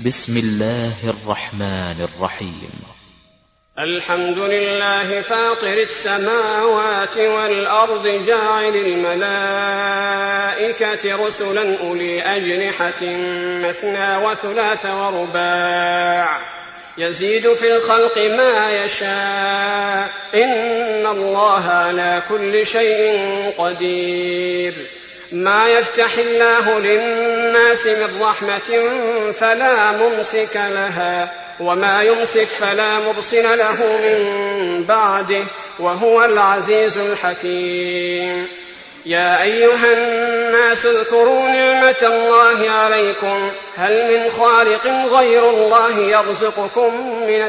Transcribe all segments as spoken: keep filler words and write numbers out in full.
بسم الله الرحمن الرحيم. الحمد لله فاطر السماوات والأرض جاعل الملائكة رسلا أولي أجنحة مثنى وثلاث ورباع يزيد في الخلق ما يشاء إن الله على كل شيء قدير. ما يفتح الله للناس من رحمة فلا ممسك لها وما يمسك فلا مرسل له من بعده وهو العزيز الحكيم. يا أيها الناس اذكروا نعمة الله عليكم هل من خالق غير الله يرزقكم من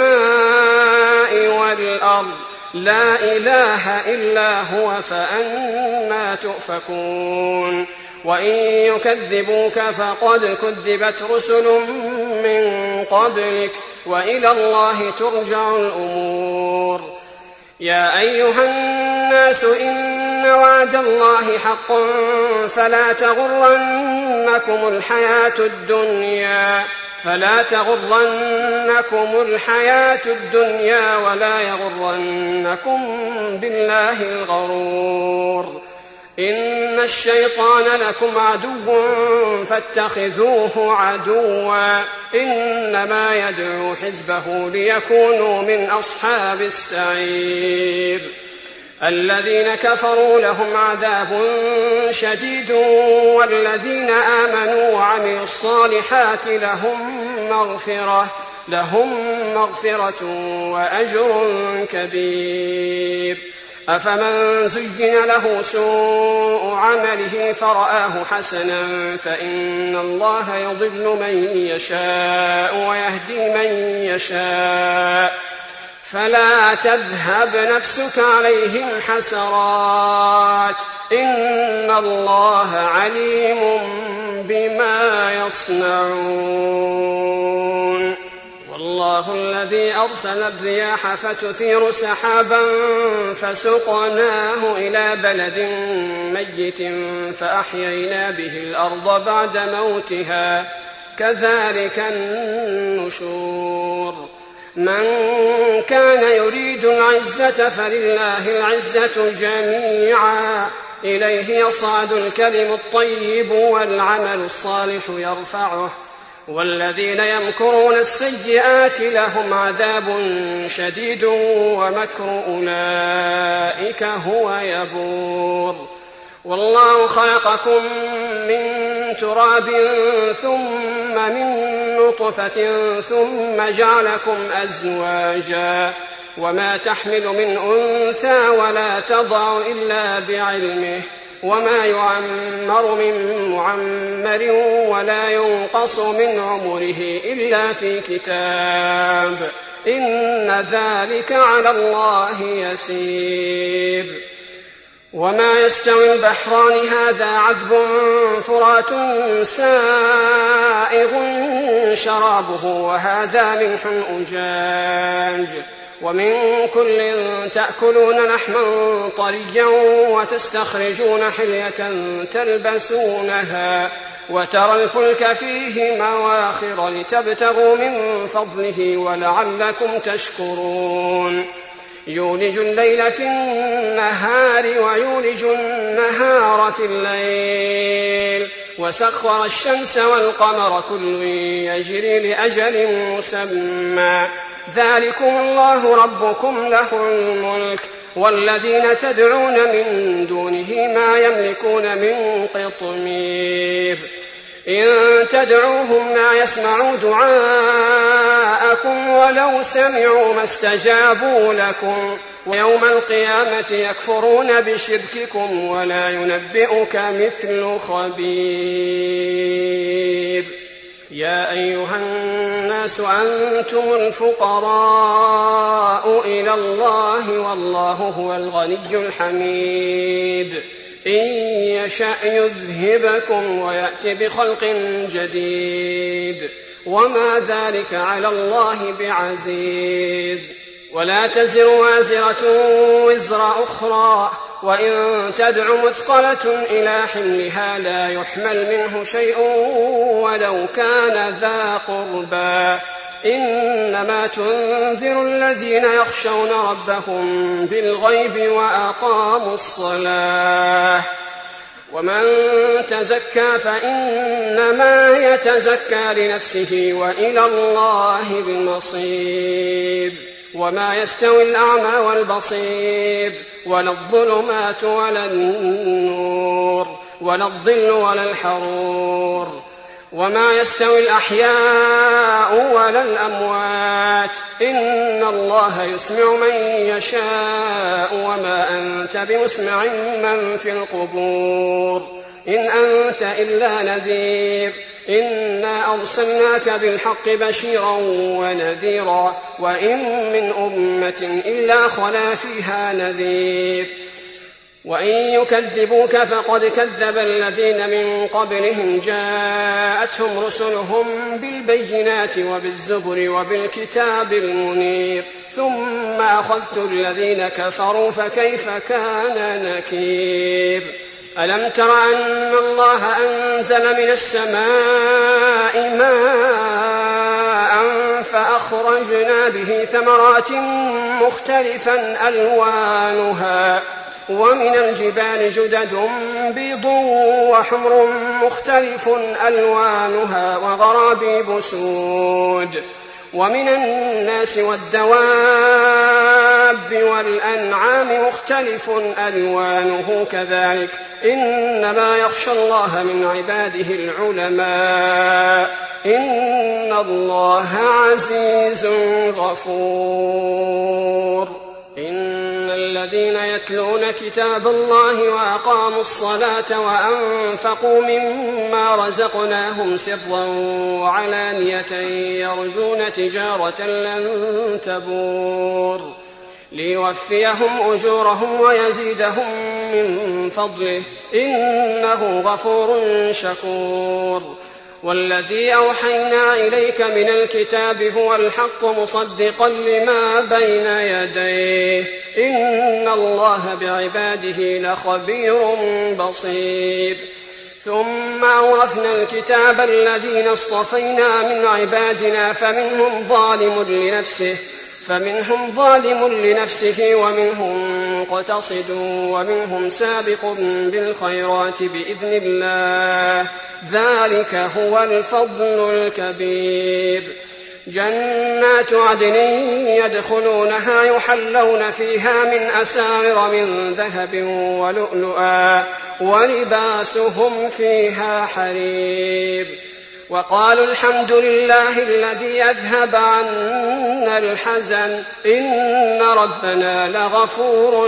السماء والأرض لا إله إلا هو فأنى تؤفكون. وإن يكذبوك فقد كذبت رسل من قبلك وإلى الله ترجع الأمور. يا أيها الناس إن وعد الله حق فلا تغرنكم الحياة الدنيا فلا تغرنكم الحياة الدنيا ولا يغرنكم بالله الغرور. إن الشيطان لكم عدو فاتخذوه عدوا إنما يدعو حزبه ليكونوا من أصحاب السعير. الذين كفروا لهم عذاب شديد والذين آمنوا وعملوا الصالحات لهم مغفرة لهم مغفرة وأجر كبير. أفمن زين له سوء عمله فرآه حسنا فإن الله يضل من يشاء ويهدي من يشاء فلا تذهب نفسك عليهم حسرات إن الله عليم بما يصنعون. والله الذي أرسل الرياح فتثير سحابا فسقناه إلى بلد ميت فأحيينا به الأرض بعد موتها كذلك النشور. من كان يريد العزة فلله العزة جميعا إليه يصعد الكلم الطيب والعمل الصالح يرفعه والذين يمكرون السيئات لهم عذاب شديد ومكر أولئك هو يبور. والله خلقكم من تراب ثم من نطفة ثم جعلكم أزواجا وما تحمل من أنثى ولا تضع إلا بعلمه وما يعمر من معمر ولا ينقص من عمره إلا في كتاب إن ذلك على الله يسير. وما يستوي البحران هذا عذب فرات سائغ شرابه وهذا ملح أجاج ومن كل تأكلون لحما طريا وتستخرجون حلية تلبسونها وترى الفلك فيه مواخر لتبتغوا من فضله ولعلكم تشكرون. يولج الليل في النهار ويولج النهار في الليل وسخر الشمس والقمر كل يجري لأجل مسمى ذلكم الله ربكم له الملك والذين تدعون من دونه ما يملكون من قطمير. إن تدعوهم لا يسمعوا دعاءكم ولو سمعوا ما استجابوا لكم ويوم القيامة يكفرون بشرككم ولا ينبئك مثل خبير. يا أيها الناس أنتم الفقراء إلى الله والله هو الغني الحميد. إن يشأ يذهبكم ويأتي بخلق جديد وما ذلك على الله بعزيز. ولا تزر وازرة وزر أخرى وإن تدع مثقلة إلى حملها لا يحمل منه شيء ولو كان ذا قربى إنما تنذر الذين يخشون ربهم بالغيب وأقاموا الصلاة ومن تزكى فإنما يتزكى لنفسه وإلى الله المصير وما يستوي الأعمى والبصير ولا الظلمات ولا النور ولا الظل ولا الحرور وما يستوي الأحياء ولا الأموات إن الله يسمع من يشاء وما أنت بمسمع من في القبور إن أنت إلا نذير إنا أرسلناك بالحق بشيرا ونذيرا وإن من أمة إلا خلا فيها نذير وإن يكذبوك فقد كذب الذين من قبلهم جاءتهم رسلهم بالبينات وبالزبر وبالكتاب المنير ثم أخذت الذين كفروا فكيف كان نكير ألم تر أن الله أنزل من السماء ماء فأخرجنا به ثمرات مختلفا ألوانها ومن الجبال جدد بيض وحمر مختلف ألوانها وغرابيب سود ومن الناس والدواب والأنعام مختلف ألوانه كذلك إنما يخشى الله من عباده العلماء إن الله عزيز غفور إن الذين يتلون كتاب الله وأقاموا الصلاة وأنفقوا مما رزقناهم سرا وعلانية يرجون تجارة لن تبور ليوفيهم أجورهم ويزيدهم من فضله إنه غفور شكور والذي أوحينا إليك من الكتاب هو الحق مصدقا لما بين يديه إن الله بعباده لخبير بصير ثم أورثنا الكتاب الذين اصطفينا من عبادنا فمنهم ظالم لنفسه فمنهم ظالم لنفسه ومنهم مقتصد ومنهم سابق بالخيرات بإذن الله ذلك هو الفضل الكبير جنات عدن يدخلونها يحلون فيها من أساور من ذهب ولؤلؤا ولباسهم فيها حرير وقالوا الحمد لله الذي أذهب عنا الحزن إن ربنا لغفور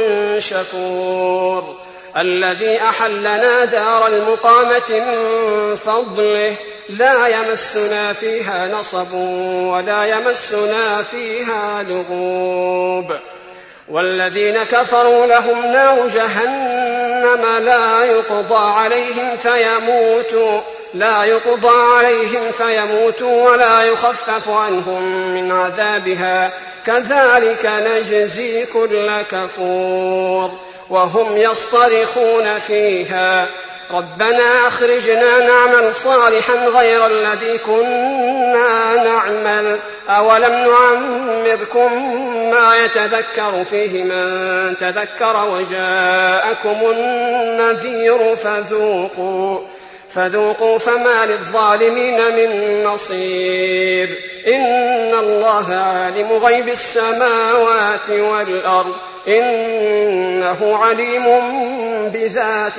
شكور الذي أحلنا دار المقامة من فضله لا يمسنا فيها نصب ولا يمسنا فيها لغوب والذين كفروا لهم نار جهنم لا يقضى عليهم فيموتوا لا يقضى عليهم فيموتوا ولا يخفف عنهم من عذابها كذلك نجزي كل كفور وهم يصطرخون فيها ربنا أخرجنا نعمل صالحا غير الذي كنا نعمل أولم نعمركم ما يتذكر فيه من تذكر وجاءكم النذير فذوقوا فذوقوا فما للظالمين من نصير إن الله عالم غيب السماوات والأرض إنه عليم بذات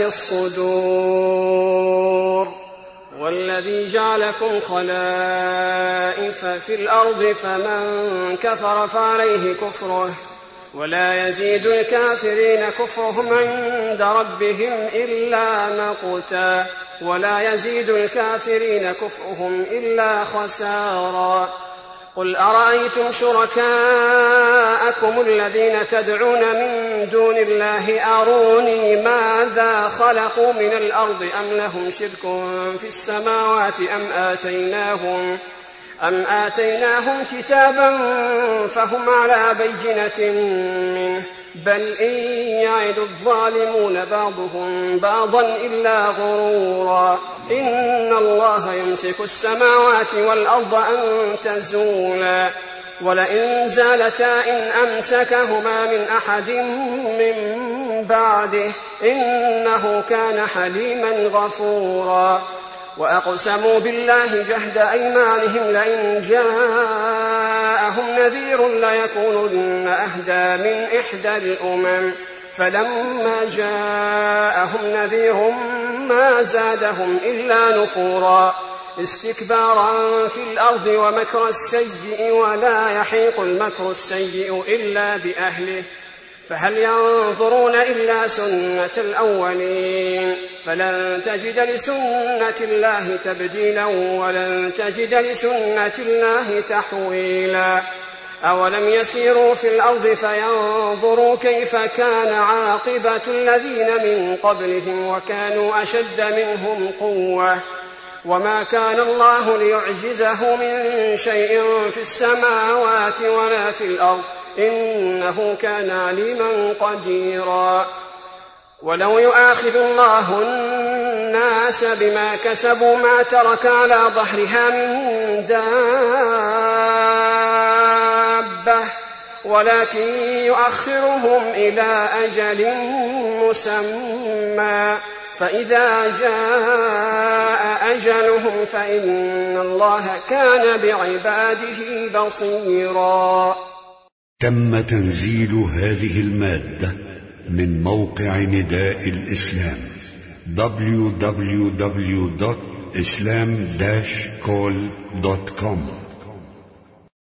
الصدور والذي جعلكم خلائف في الأرض فمن كفر فعليه كفره ولا يزيد الكافرين كفرهم عند ربهم إلا مقتا ولا يزيد الكافرين كفرهم إلا خسارا قل أرأيتم شركاءكم الذين تدعون من دون الله أروني ماذا خلقوا من الأرض أم لهم شرك في السماوات أم آتيناهم أم آتيناهم كتابا فهم على بينة منه بل إن يعد الظالمون بعضهم بعضا إلا غرورا إن الله يمسك السماوات والأرض أن تزولا ولئن زالتا إن أمسكهما من أحد من بعده إنه كان حليما غفورا وأقسموا بالله جهد أيمانهم لئن جاءهم نذير ليكونن أهدى من إحدى الأمم فلما جاءهم نذير ما زادهم إلا نفورا استكبارا في الأرض ومكر السيء ولا يحيق المكر السيء إلا بأهله فهل ينظرون إلا سنة الأولين فلن تجد لسنة الله تبديلا ولن تجد لسنة الله تحويلا أولم يسيروا في الأرض فينظروا كيف كان عاقبة الذين من قبلهم وكانوا أشد منهم قوة وما كان الله ليعجزه من شيء في السماوات ولا في الأرض إنه كان عليما قديرا ولو يؤاخذ الله الناس بما كسبوا ما ترك على ظهرها من دابة ولكن يؤخرهم إلى أجل مسمى فإذا جاء أجلهم فإن الله كان بعباده بصيرا. تم تنزيل هذه المادة من موقع نداء الإسلام دبليو دبليو دبليو دوت إسلام داش كول دوت كوم.